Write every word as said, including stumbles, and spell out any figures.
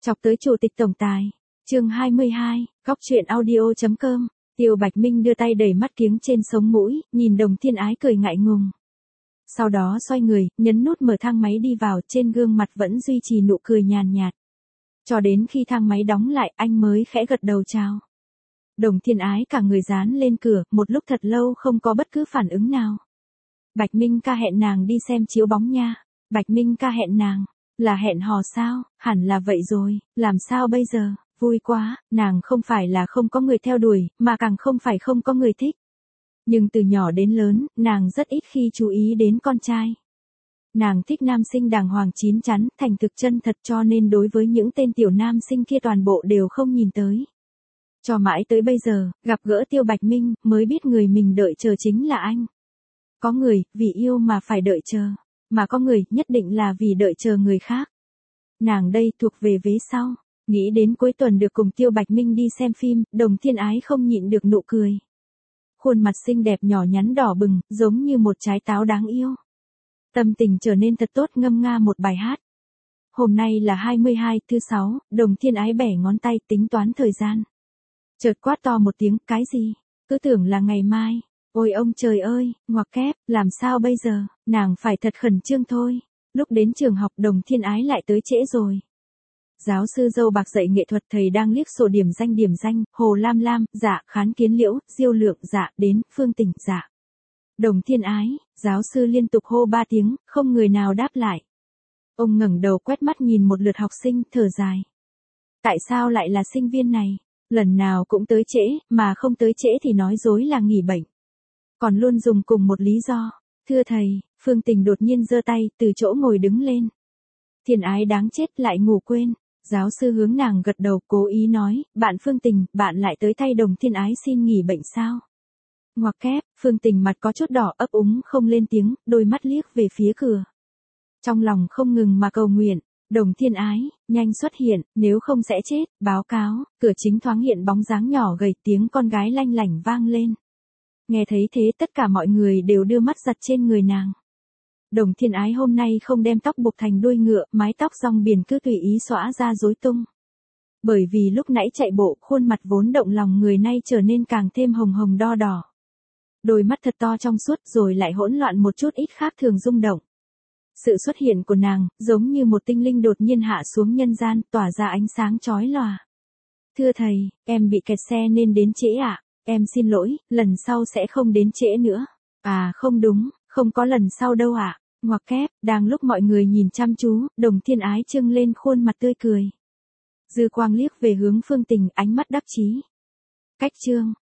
Chọc tới chủ tịch tổng tài. Chương hai mươi hai, góc truyện audio chấm com. Tiêu Bạch Minh đưa tay đẩy mắt kiếng trên sống mũi, nhìn Đồng Thiên Ái cười ngại ngùng. Sau đó xoay người, nhấn nút mở thang máy đi vào, trên gương mặt vẫn duy trì nụ cười nhàn nhạt. Cho đến khi thang máy đóng lại, anh mới khẽ gật đầu chào. Đồng Thiên Ái cả người dán lên cửa, một lúc thật lâu không có bất cứ phản ứng nào. Bạch Minh ca hẹn nàng đi xem chiếu bóng nha. Bạch Minh ca hẹn nàng, là hẹn hò sao? Hẳn là vậy rồi, làm sao bây giờ? Vui quá, nàng không phải là không có người theo đuổi, mà càng không phải không có người thích. Nhưng từ nhỏ đến lớn, nàng rất ít khi chú ý đến con trai. Nàng thích nam sinh đàng hoàng chín chắn, thành thực chân thật, cho nên đối với những tên tiểu nam sinh kia toàn bộ đều không nhìn tới. Cho mãi tới bây giờ, gặp gỡ Tiêu Bạch Minh, mới biết người mình đợi chờ chính là anh. Có người, vì yêu mà phải đợi chờ. Mà có người, nhất định là vì đợi chờ người khác. Nàng đây thuộc về vế sau. Nghĩ đến cuối tuần được cùng Tiêu Bạch Minh đi xem phim, Đồng Thiên Ái không nhịn được nụ cười. Khuôn mặt xinh đẹp nhỏ nhắn đỏ bừng, giống như một trái táo đáng yêu. Tâm tình trở nên thật tốt, ngâm nga một bài hát. Hôm nay là hai mươi hai, thứ sáu, Đồng Thiên Ái bẻ ngón tay tính toán thời gian. Chợt quát to một tiếng, cái gì? Cứ tưởng là ngày mai. Ôi ông trời ơi, ngoặc kép, làm sao bây giờ? Nàng phải thật khẩn trương thôi. Lúc đến trường học Đồng Thiên Ái lại tới trễ rồi. Giáo sư dâu bạc dạy nghệ thuật, thầy đang liếc sổ điểm danh điểm danh, Hồ Lam Lam, dạ, Khán Kiến Liễu, Diêu Lượng, dạ, đến, Phương Tình, dạ. Đồng Thiên Ái, giáo sư liên tục hô ba tiếng, không người nào đáp lại. Ông ngẩng đầu quét mắt nhìn một lượt học sinh, thở dài. Tại sao lại là sinh viên này? Lần nào cũng tới trễ, mà không tới trễ thì nói dối là nghỉ bệnh. Còn luôn dùng cùng một lý do. Thưa thầy, Phương Tình đột nhiên giơ tay, từ chỗ ngồi đứng lên. Thiên Ái đáng chết, lại ngủ quên. Giáo sư hướng nàng gật đầu, cố ý nói, bạn Phương Tình, bạn lại tới thay Đồng Thiên Ái xin nghỉ bệnh sao? Ngoặc kép, Phương Tình mặt có chút đỏ, ấp úng không lên tiếng, đôi mắt liếc về phía cửa. Trong lòng không ngừng mà cầu nguyện, Đồng Thiên Ái, nhanh xuất hiện, nếu không sẽ chết, báo cáo, cửa chính thoáng hiện bóng dáng nhỏ gầy, tiếng con gái lanh lảnh vang lên. Nghe thấy thế tất cả mọi người đều đưa mắt giật trên người nàng. Đồng Thiên Ái hôm nay không đem tóc buộc thành đuôi ngựa, mái tóc rong biển cứ tùy ý xõa ra rối tung. Bởi vì lúc nãy chạy bộ, khuôn mặt vốn động lòng người nay trở nên càng thêm hồng hồng đo đỏ. Đôi mắt thật to trong suốt rồi lại hỗn loạn một chút ít khác thường rung động. Sự xuất hiện của nàng, giống như một tinh linh đột nhiên hạ xuống nhân gian, tỏa ra ánh sáng chói lòa. Thưa thầy, em bị kẹt xe nên đến trễ ạ. À? Em xin lỗi, lần sau sẽ không đến trễ nữa. À không đúng, không có lần sau đâu ạ. À? Ngoặc kép, đang lúc mọi người nhìn chăm chú, Đồng Thiên Ái trưng lên khuôn mặt tươi cười. Dư quang liếc về hướng Phương Tình, ánh mắt đắc chí. Cách chương.